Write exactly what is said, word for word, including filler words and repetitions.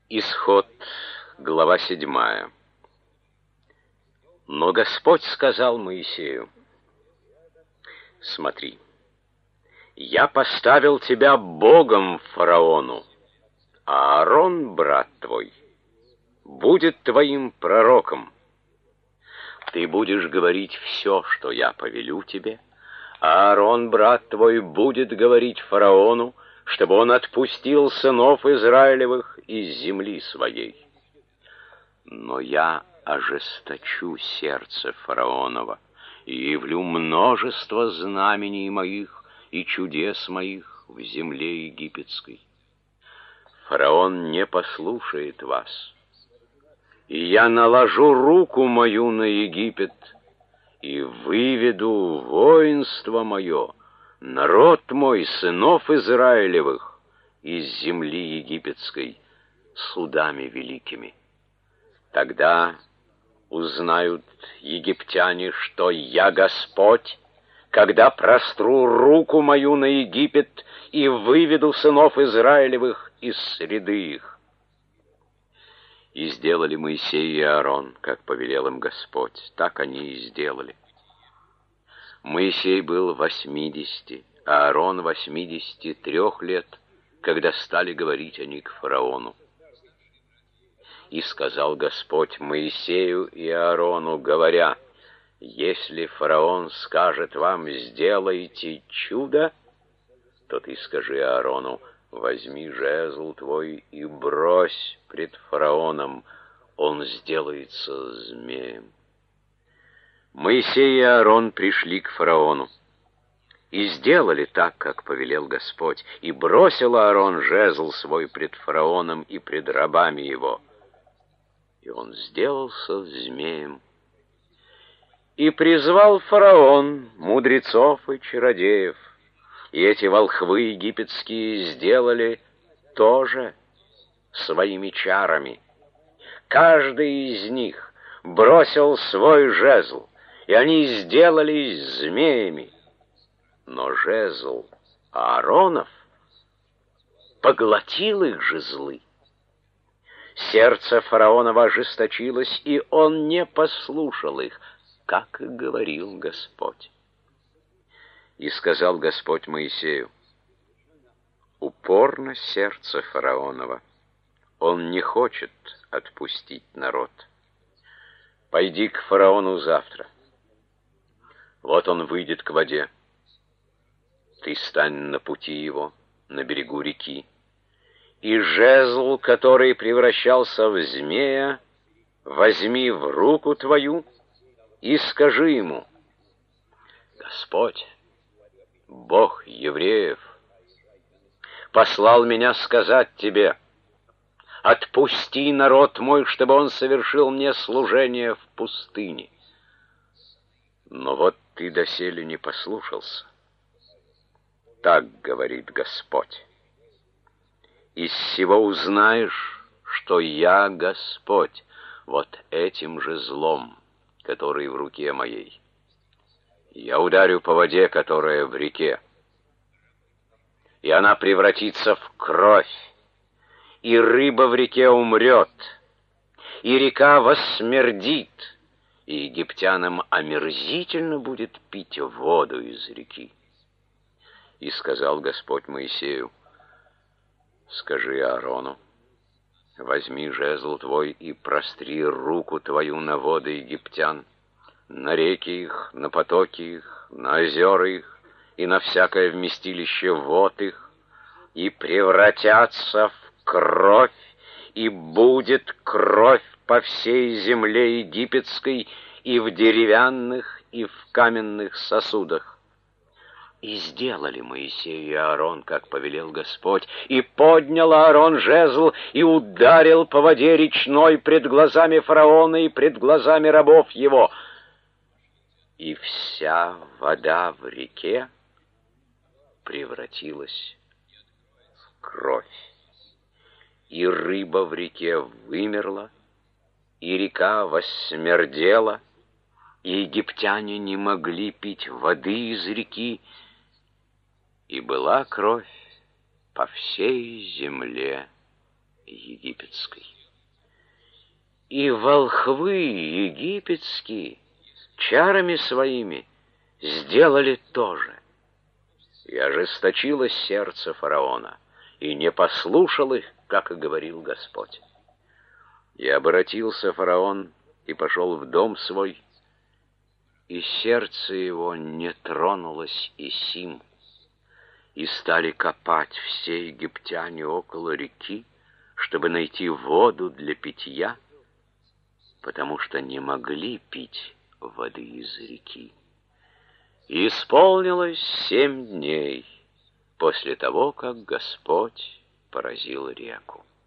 Исход, глава седьмая. Но Господь сказал Моисею: смотри, я поставил тебя Богом фараону, а Аарон, брат твой, будет твоим пророком. Ты будешь говорить все, что я повелю тебе, а Аарон, брат твой, будет говорить фараону, чтобы он отпустил сынов Израилевых из земли своей. Но я ожесточу сердце фараонова и явлю множество знамений моих и чудес моих в земле египетской. Фараон не послушает вас, и я наложу руку мою на Египет и выведу воинство мое, народ мой, сынов Израилевых, из земли египетской судами великими. Тогда узнают египтяне, что я Господь, когда простру руку мою на Египет и выведу сынов Израилевых из среды их. И сделали Моисей и Аарон, как повелел им Господь, так они и сделали. Моисей был восьмидесяти, а Аарон восьмидесяти трех лет, когда стали говорить они к фараону. И сказал Господь Моисею и Аарону, говоря: если фараон скажет вам: сделайте чудо, то ты скажи Аарону: возьми жезл твой и брось пред фараоном, он сделается змеем. Моисей и Аарон пришли к фараону и сделали так, как повелел Господь, и бросил Аарон жезл свой пред фараоном и пред рабами его, и он сделался змеем. И призвал фараон мудрецов и чародеев, и эти волхвы египетские сделали тоже своими чарами. Каждый из них бросил свой жезл, и они сделались змеями. Но жезл Ааронов поглотил их жезлы. Сердце фараонова ожесточилось, и он не послушал их, как и говорил Господь. И сказал Господь Моисею: упорно сердце фараонова, он не хочет отпустить народ. Пойди к фараону завтра. Вот он выйдет к воде. Ты стань на пути его, на берегу реки, и жезл, который превращался в змея, возьми в руку твою и скажи ему: Господь, Бог евреев, послал меня сказать тебе: отпусти народ мой, чтобы он совершил мне служение в пустыне. Но вот ты доселе не послушался. Так говорит Господь. Из сего узнаешь, что я Господь, вот этим же злом, который в руке моей. Я ударю по воде, которая в реке, и она превратится в кровь, и рыба в реке умрет, и река воссмердит, и египтянам омерзительно будет пить воду из реки. И сказал Господь Моисею: скажи Аарону: возьми жезл твой и простри руку твою на воды египтян, на реки их, на потоки их, на озера их и на всякое вместилище вод их, и превратятся в кровь, и будет кровь по всей земле египетской, и в деревянных, и в каменных сосудах. И сделали Моисей и Аарон, как повелел Господь, и поднял Аарон жезл и ударил по воде речной пред глазами фараона и пред глазами рабов его. И вся вода в реке превратилась в кровь, и рыба в реке вымерла, и река воссмердела, и египтяне не могли пить воды из реки, и была кровь по всей земле египетской. И волхвы египетские чарами своими сделали то же. И ожесточилось сердце фараона, и не послушал их, как и говорил Господь. И обратился фараон и пошел в дом свой, и сердце его не тронулось и сим. И стали копать все египтяне около реки, чтобы найти воду для питья, потому что не могли пить воды из реки. И исполнилось семь дней после того, как Господь поразил реку.